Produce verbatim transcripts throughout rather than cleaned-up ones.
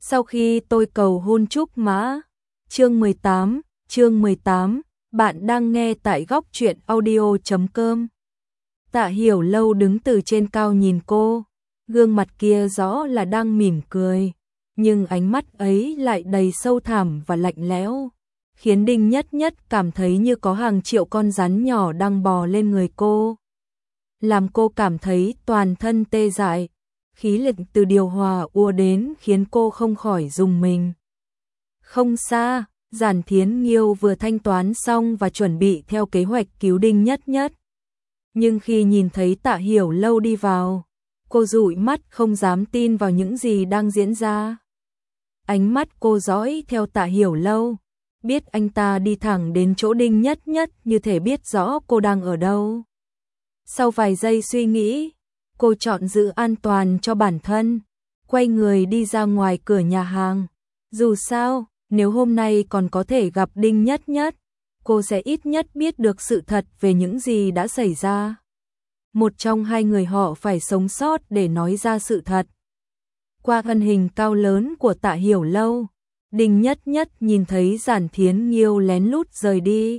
Sau khi tôi cầu hôn Trúc Mã. Chương mười tám, chương mười tám, bạn đang nghe tại góc truyện audio chấm com. Tạ Hiểu Lâu đứng từ trên cao nhìn cô, gương mặt kia rõ là đang mỉm cười, nhưng ánh mắt ấy lại đầy sâu thẳm và lạnh lẽo, khiến Đinh Nhất Nhất cảm thấy như có hàng triệu con rắn nhỏ đang bò lên người cô, làm cô cảm thấy toàn thân tê dại. Khí lực từ điều hòa ùa đến khiến cô không khỏi rùng mình. Không xa, Giản Thiến Nghiêu vừa thanh toán xong và chuẩn bị theo kế hoạch cứu Đinh Nhất Nhất. Nhưng khi nhìn thấy Tạ Hiểu Lâu đi vào, cô dụi mắt không dám tin vào những gì đang diễn ra. Ánh mắt cô dõi theo Tạ Hiểu Lâu, biết anh ta đi thẳng đến chỗ Đinh Nhất Nhất như thể biết rõ cô đang ở đâu. Sau vài giây suy nghĩ, cô chọn giữ an toàn cho bản thân, quay người đi ra ngoài cửa nhà hàng. Dù sao, nếu hôm nay còn có thể gặp Đinh Nhất Nhất, cô sẽ ít nhất biết được sự thật về những gì đã xảy ra. Một trong hai người họ phải sống sót để nói ra sự thật. Qua thân hình cao lớn của Tạ Hiểu Lâu, Đinh Nhất Nhất nhìn thấy Giản Thiến Nghiêu lén lút rời đi.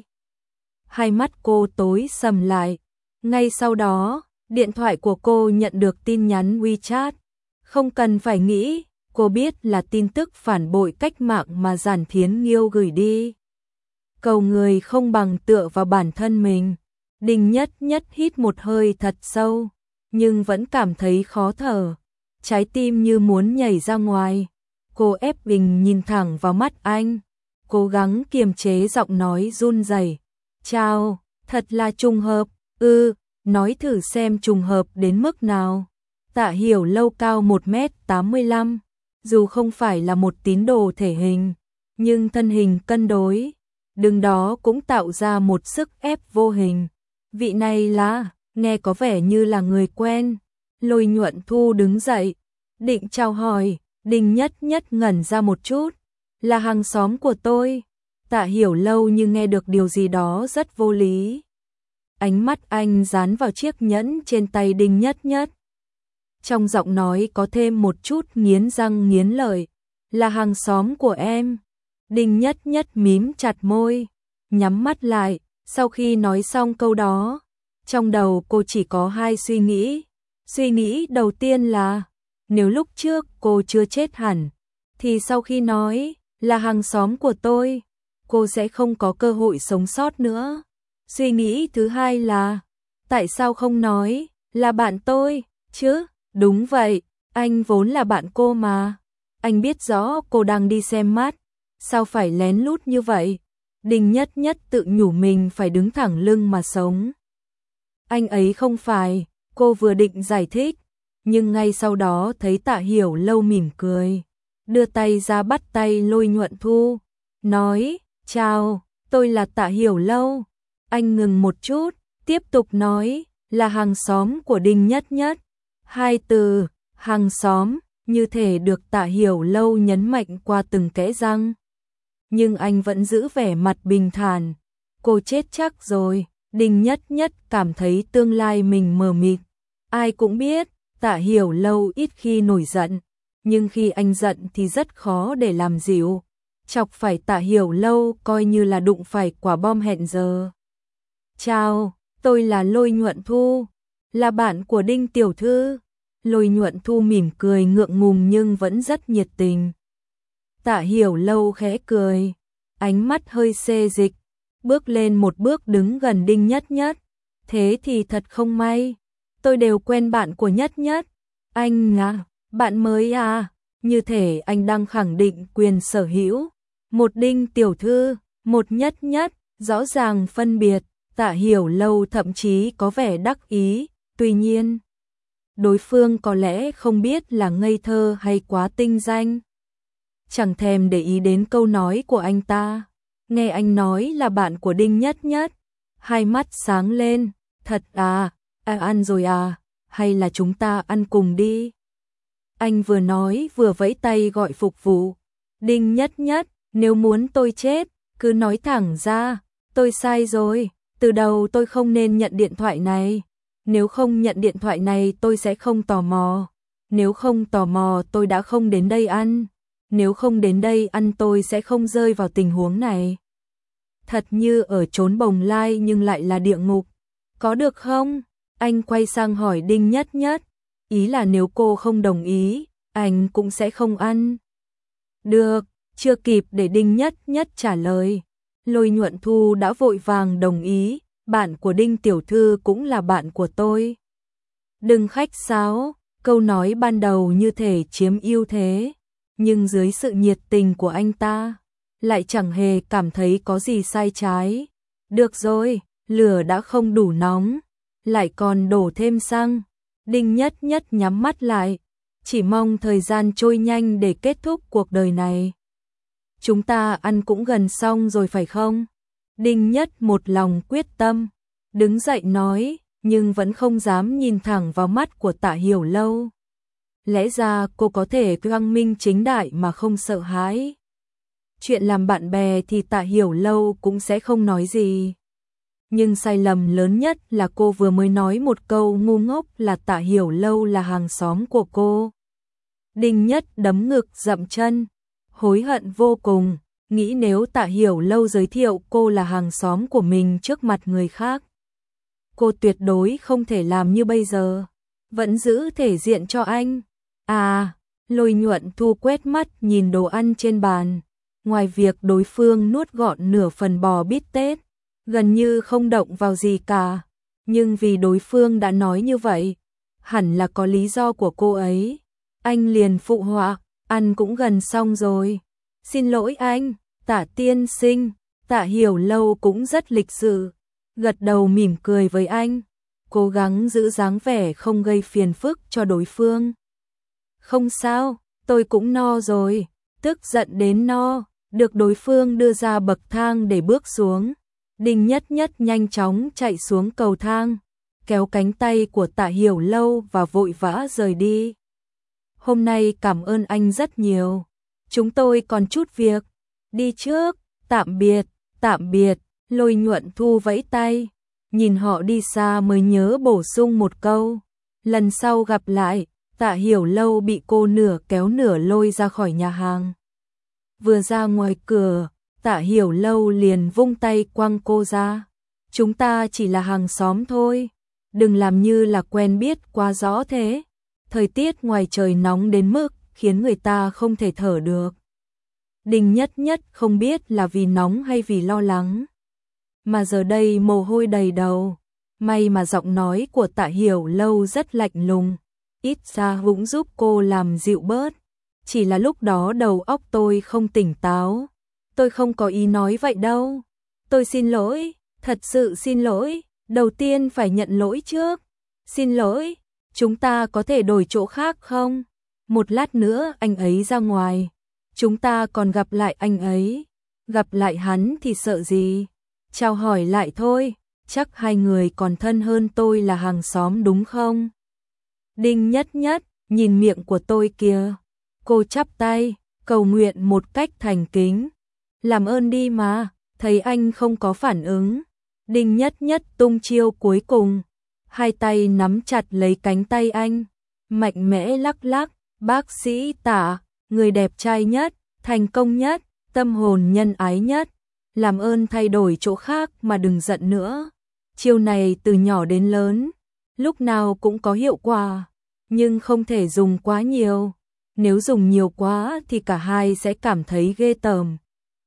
Hai mắt cô tối sầm lại. Ngay sau đó, điện thoại của cô nhận được tin nhắn WeChat. Không cần phải nghĩ, cô biết là tin tức phản bội cách mạng mà Giản Thiến Nghiêu gửi đi. Cầu người không bằng tựa vào bản thân mình. Đinh Nhất Nhất hít một hơi thật sâu, nhưng vẫn cảm thấy khó thở. Trái tim như muốn nhảy ra ngoài. Cô ép mình nhìn thẳng vào mắt anh, cố gắng kiềm chế giọng nói run rẩy. Chào, thật là trùng hợp. Ư, ừ, nói thử xem trùng hợp đến mức nào. Tạ Hiểu Lâu cao một mét tám mươi lăm, dù không phải là một tín đồ thể hình, nhưng thân hình cân đối, đứng đó cũng tạo ra một sức ép vô hình. Vị này là, nghe có vẻ như là người quen. Lôi Nhuận Thu đứng dậy, định chào hỏi. Đinh Nhất Nhất ngẩn ra một chút. Là hàng xóm của tôi. Tạ Hiểu Lâu như nghe được điều gì đó rất vô lý. Ánh mắt anh dán vào chiếc nhẫn trên tay Đinh Nhất Nhất. Trong giọng nói có thêm một chút nghiến răng nghiến lợi. Là hàng xóm của em. Đinh Nhất Nhất mím chặt môi, nhắm mắt lại. Sau khi nói xong câu đó, trong đầu cô chỉ có hai suy nghĩ. Suy nghĩ đầu tiên là, nếu lúc trước cô chưa chết hẳn, thì sau khi nói là hàng xóm của tôi, cô sẽ không có cơ hội sống sót nữa. Suy nghĩ thứ hai là, tại sao không nói là bạn tôi, chứ? Đúng vậy, anh vốn là bạn cô mà. Anh biết rõ cô đang đi xem mắt, sao phải lén lút như vậy? Đinh Nhất Nhất tự nhủ mình phải đứng thẳng lưng mà sống. Anh ấy không phải, cô vừa định giải thích, nhưng ngay sau đó thấy Tạ Hiểu Lâu mỉm cười, đưa tay ra bắt tay Lôi Nhuận Thu, nói, chào, tôi là Tạ Hiểu Lâu. Anh ngừng một chút, tiếp tục nói, là hàng xóm của Đinh Nhất Nhất. Hai từ, hàng xóm, như thể được Tạ Hiểu Lâu nhấn mạnh qua từng kẽ răng. Nhưng anh vẫn giữ vẻ mặt bình thản. Cô chết chắc rồi. Đinh Nhất Nhất cảm thấy tương lai mình mờ mịt. Ai cũng biết, Tạ Hiểu Lâu ít khi nổi giận, nhưng khi anh giận thì rất khó để làm dịu. Chọc phải Tạ Hiểu Lâu coi như là đụng phải quả bom hẹn giờ. Chào, tôi là Lôi Nhuận Thu, là bạn của Đinh Tiểu Thư. Lôi Nhuận Thu mỉm cười ngượng ngùng nhưng vẫn rất nhiệt tình. Tạ Hiểu Lâu khẽ cười, ánh mắt hơi xê dịch, bước lên một bước đứng gần Đinh Nhất Nhất. Thế thì thật không may, tôi đều quen bạn của Nhất Nhất. Anh à, bạn mới à, như thể anh đang khẳng định quyền sở hữu. Một Đinh Tiểu Thư, một Nhất Nhất, rõ ràng phân biệt. Tạ Hiểu Lâu thậm chí có vẻ đắc ý, tuy nhiên, đối phương có lẽ không biết là ngây thơ hay quá tinh danh. Chẳng thèm để ý đến câu nói của anh ta. Nghe anh nói là bạn của Đinh Nhất Nhất, hai mắt sáng lên. Thật à, à ăn rồi à, hay là chúng ta ăn cùng đi? Anh vừa nói vừa vẫy tay gọi phục vụ. Đinh Nhất Nhất, nếu muốn tôi chết, cứ nói thẳng ra. Tôi sai rồi, từ đầu tôi không nên nhận điện thoại này. Nếu không nhận điện thoại này tôi sẽ không tò mò. Nếu không tò mò tôi đã không đến đây ăn. nếu không đến đây ăn tôi sẽ không rơi vào tình huống này. Thật như ở chốn bồng lai nhưng lại là địa ngục. Có được không? Anh quay sang hỏi Đinh Nhất Nhất. Ý là nếu cô không đồng ý, anh cũng sẽ không ăn. Được, chưa kịp để Đinh Nhất Nhất trả lời. Lôi Nhuận Thu đã vội vàng đồng ý, bạn của Đinh tiểu thư cũng là bạn của tôi. Đừng khách sáo, câu nói ban đầu như thể chiếm ưu thế, nhưng dưới sự nhiệt tình của anh ta, lại chẳng hề cảm thấy có gì sai trái. Được rồi, lửa đã không đủ nóng, lại còn đổ thêm xăng. Đinh Nhất Nhất nhắm mắt lại, chỉ mong thời gian trôi nhanh để kết thúc cuộc đời này. Chúng ta ăn cũng gần xong rồi phải không? Đinh Nhất một lòng quyết tâm, đứng dậy nói, nhưng vẫn không dám nhìn thẳng vào mắt của Tạ Hiểu Lâu. Lẽ ra cô có thể quang minh chính đại mà không sợ hãi. Chuyện làm bạn bè thì Tạ Hiểu Lâu cũng sẽ không nói gì. Nhưng sai lầm lớn nhất là cô vừa mới nói một câu ngu ngốc là Tạ Hiểu Lâu là hàng xóm của cô. Đinh Nhất đấm ngực dậm chân, hối hận vô cùng, nghĩ nếu Tạ Hiểu Lâu giới thiệu cô là hàng xóm của mình trước mặt người khác, cô tuyệt đối không thể làm như bây giờ, vẫn giữ thể diện cho anh. À, Lôi Nhuận Thu quét mắt nhìn đồ ăn trên bàn, ngoài việc đối phương nuốt gọn nửa phần bò bít tết, gần như không động vào gì cả, nhưng vì đối phương đã nói như vậy, hẳn là có lý do của cô ấy. Anh liền phụ họa, ăn cũng gần xong rồi. Xin lỗi anh, Tạ tiên sinh. Tạ Hiểu Lâu cũng rất lịch sự, gật đầu mỉm cười với anh, cố gắng giữ dáng vẻ không gây phiền phức cho đối phương. Không sao, tôi cũng no rồi, tức giận đến no, được đối phương đưa ra bậc thang để bước xuống. Đinh Nhất Nhất nhanh chóng chạy xuống cầu thang, kéo cánh tay của Tạ Hiểu Lâu và vội vã rời đi. Hôm nay cảm ơn anh rất nhiều, chúng tôi còn chút việc, đi trước, tạm biệt, tạm biệt. Lôi Nhuận Thu vẫy tay, nhìn họ đi xa mới nhớ bổ sung một câu, lần sau gặp lại. Tạ Hiểu Lâu bị cô nửa kéo nửa lôi ra khỏi nhà hàng. Vừa ra ngoài cửa, Tạ Hiểu Lâu liền vung tay quăng cô ra. Chúng ta chỉ là hàng xóm thôi, đừng làm như là quen biết quá rõ thế. Thời tiết ngoài trời nóng đến mức khiến người ta không thể thở được. Đinh Nhất Nhất không biết là vì nóng hay vì lo lắng, mà giờ đây mồ hôi đầy đầu. May mà giọng nói của Tạ Hiểu Lâu rất lạnh lùng, ít ra cũng giúp cô làm dịu bớt. Chỉ là lúc đó đầu óc tôi không tỉnh táo, tôi không có ý nói vậy đâu. Tôi xin lỗi, thật sự xin lỗi, đầu tiên phải nhận lỗi trước. Xin lỗi, chúng ta có thể đổi chỗ khác không? Một lát nữa anh ấy ra ngoài, chúng ta còn gặp lại anh ấy. Gặp lại hắn thì sợ gì? Chào hỏi lại thôi, chắc hai người còn thân hơn tôi là hàng xóm đúng không? Đinh Nhất Nhất, nhìn miệng của tôi kìa. Cô chắp tay, cầu nguyện một cách thành kính. Làm ơn đi mà, thấy anh không có phản ứng. Đinh Nhất Nhất tung chiêu cuối cùng, hai tay nắm chặt lấy cánh tay anh, mạnh mẽ lắc lắc. Bác sĩ Tạ, người đẹp trai nhất, thành công nhất, tâm hồn nhân ái nhất, làm ơn thay đổi chỗ khác mà đừng giận nữa. Chiêu này từ nhỏ đến lớn, lúc nào cũng có hiệu quả, nhưng không thể dùng quá nhiều. Nếu dùng nhiều quá thì cả hai sẽ cảm thấy ghê tởm,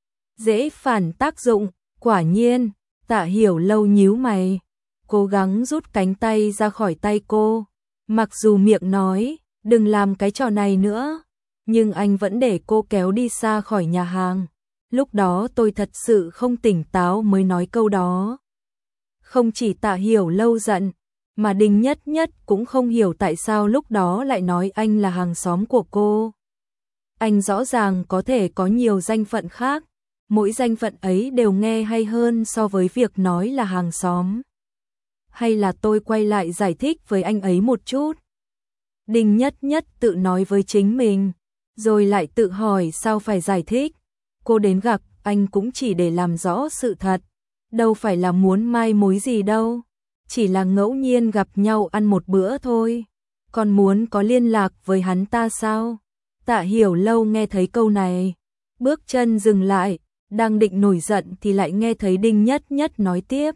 dễ phản tác dụng. Quả nhiên, Tạ Hiểu Lâu nhíu mày, cố gắng rút cánh tay ra khỏi tay cô. Mặc dù miệng nói, đừng làm cái trò này nữa, nhưng anh vẫn để cô kéo đi xa khỏi nhà hàng. Lúc đó tôi thật sự không tỉnh táo mới nói câu đó. Không chỉ Tạ Hiểu Lâu giận, mà Đinh Nhất Nhất cũng không hiểu tại sao lúc đó lại nói anh là hàng xóm của cô. Anh rõ ràng có thể có nhiều danh phận khác, mỗi danh phận ấy đều nghe hay hơn so với việc nói là hàng xóm. Hay là tôi quay lại giải thích với anh ấy một chút? Đinh Nhất Nhất tự nói với chính mình, rồi lại tự hỏi sao phải giải thích. Cô đến gặp anh cũng chỉ để làm rõ sự thật, đâu phải là muốn mai mối gì đâu, chỉ là ngẫu nhiên gặp nhau ăn một bữa thôi. Còn muốn có liên lạc với hắn ta sao? Tạ Hiểu Lâu nghe thấy câu này, bước chân dừng lại, đang định nổi giận thì lại nghe thấy Đinh Nhất Nhất nói tiếp.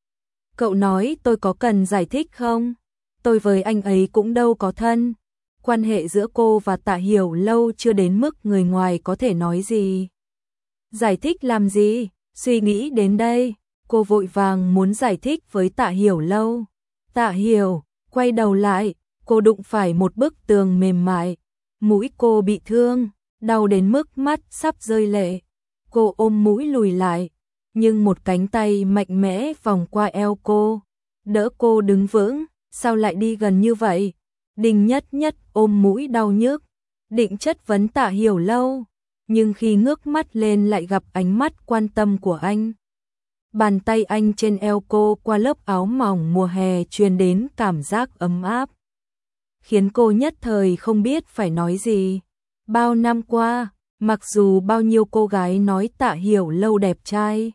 Cậu nói tôi có cần giải thích không? Tôi với anh ấy cũng đâu có thân. Quan hệ giữa cô và Tạ Hiểu Lâu chưa đến mức người ngoài có thể nói gì. Giải thích làm gì? Suy nghĩ đến đây, cô vội vàng muốn giải thích với Tạ Hiểu Lâu. Tạ Hiểu, quay đầu lại, cô đụng phải một bức tường mềm mại. Mũi cô bị thương, đau đến mức mắt sắp rơi lệ. Cô ôm mũi lùi lại, nhưng một cánh tay mạnh mẽ vòng qua eo cô, đỡ cô đứng vững. Sao lại đi gần như vậy? Đinh Nhất Nhất ôm mũi đau nhức, định chất vấn Tạ Hiểu Lâu, nhưng khi ngước mắt lên lại gặp ánh mắt quan tâm của anh. Bàn tay anh trên eo cô qua lớp áo mỏng mùa hè truyền đến cảm giác ấm áp, khiến cô nhất thời không biết phải nói gì. Bao năm qua, mặc dù bao nhiêu cô gái nói Tạ Hiểu Lâu đẹp trai,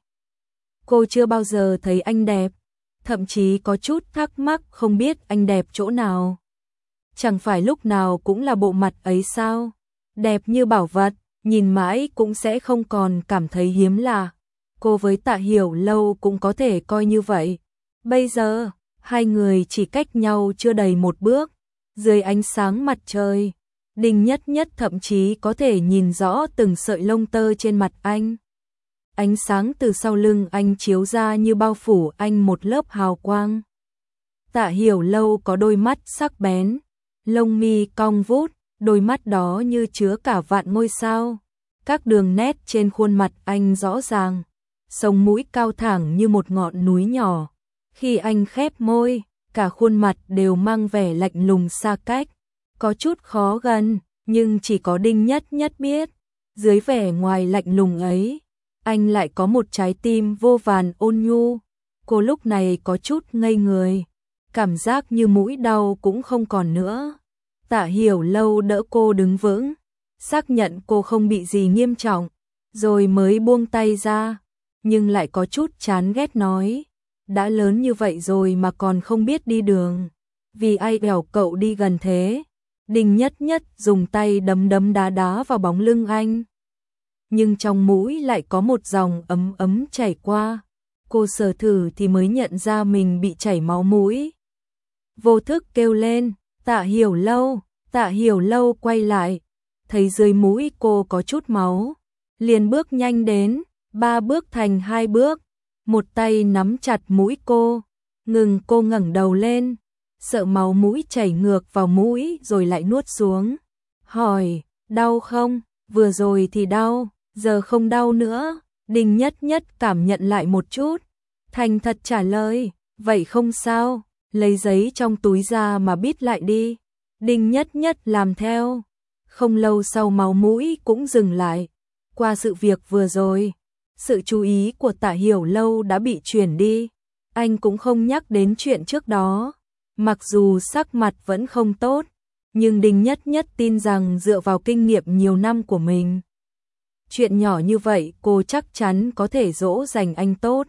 cô chưa bao giờ thấy anh đẹp, thậm chí có chút thắc mắc không biết anh đẹp chỗ nào. Chẳng phải lúc nào cũng là bộ mặt ấy sao? Đẹp như bảo vật, nhìn mãi cũng sẽ không còn cảm thấy hiếm lạ. Cô với Tạ Hiểu Lâu cũng có thể coi như vậy. Bây giờ, hai người chỉ cách nhau chưa đầy một bước. Dưới ánh sáng mặt trời, Đinh Nhất Nhất thậm chí có thể nhìn rõ từng sợi lông tơ trên mặt anh. Ánh sáng từ sau lưng anh chiếu ra như bao phủ anh một lớp hào quang. Tạ Hiểu Lâu có đôi mắt sắc bén, lông mi cong vút, đôi mắt đó như chứa cả vạn ngôi sao. Các đường nét trên khuôn mặt anh rõ ràng, sống mũi cao thẳng như một ngọn núi nhỏ. Khi anh khép môi, cả khuôn mặt đều mang vẻ lạnh lùng xa cách, có chút khó gần, nhưng chỉ có Đinh Nhất Nhất biết, dưới vẻ ngoài lạnh lùng ấy, anh lại có một trái tim vô vàn ôn nhu. Cô lúc này có chút ngây người, cảm giác như mũi đau cũng không còn nữa. Tạ Hiểu Lâu đỡ cô đứng vững, xác nhận cô không bị gì nghiêm trọng, rồi mới buông tay ra, nhưng lại có chút chán ghét nói, đã lớn như vậy rồi mà còn không biết đi đường, vì ai bèo cậu đi gần thế. Đinh Nhất Nhất dùng tay đấm đấm đá đá vào bóng lưng anh, nhưng trong mũi lại có một dòng ấm ấm chảy qua. Cô sờ thử thì mới nhận ra mình bị chảy máu mũi. Vô thức kêu lên, Tạ Hiểu Lâu. Tạ Hiểu Lâu quay lại, thấy dưới mũi cô có chút máu, liền bước nhanh đến, ba bước thành hai bước, một tay nắm chặt mũi cô, ngừng cô ngẩng đầu lên, sợ máu mũi chảy ngược vào mũi rồi lại nuốt xuống. Hỏi, đau không? Vừa rồi thì đau, giờ không đau nữa. Đinh Nhất Nhất cảm nhận lại một chút, thành thật trả lời, vậy không sao, lấy giấy trong túi ra mà bít lại đi. Đinh Nhất Nhất làm theo, không lâu sau máu mũi cũng dừng lại. Qua sự việc vừa rồi, sự chú ý của Tạ Hiểu Lâu đã bị chuyển đi, anh cũng không nhắc đến chuyện trước đó. Mặc dù sắc mặt vẫn không tốt, nhưng Đinh Nhất Nhất tin rằng dựa vào kinh nghiệm nhiều năm của mình, chuyện nhỏ như vậy cô chắc chắn có thể dỗ dành anh tốt.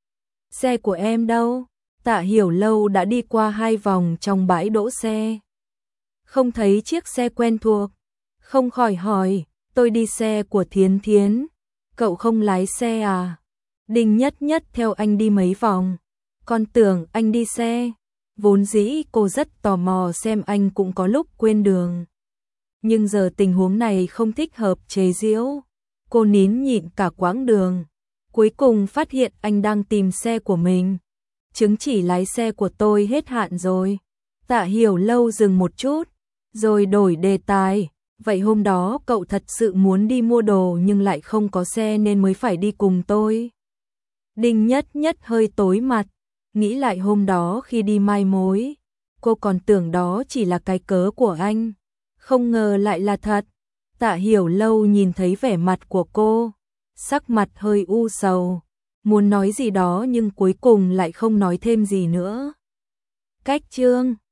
Xe của em đâu? Tạ Hiểu Lâu đã đi qua hai vòng trong bãi đỗ xe, không thấy chiếc xe quen thuộc, không khỏi hỏi, tôi đi xe của Thiến Thiến, cậu không lái xe à? Đinh Nhất Nhất theo anh đi mấy vòng, còn tưởng anh đi xe. Vốn dĩ cô rất tò mò xem anh cũng có lúc quên đường, nhưng giờ tình huống này không thích hợp chế giễu. Cô nín nhịn cả quãng đường, cuối cùng phát hiện anh đang tìm xe của mình. Chứng chỉ lái xe của tôi hết hạn rồi. Tạ Hiểu Lâu dừng một chút, rồi đổi đề tài. Vậy hôm đó cậu thật sự muốn đi mua đồ nhưng lại không có xe nên mới phải đi cùng tôi. Đinh Nhất Nhất hơi tối mặt, nghĩ lại hôm đó khi đi mai mối, cô còn tưởng đó chỉ là cái cớ của anh, không ngờ lại là thật. Tạ Hiểu Lâu nhìn thấy vẻ mặt của cô, sắc mặt hơi u sầu, muốn nói gì đó nhưng cuối cùng lại không nói thêm gì nữa. Cách chương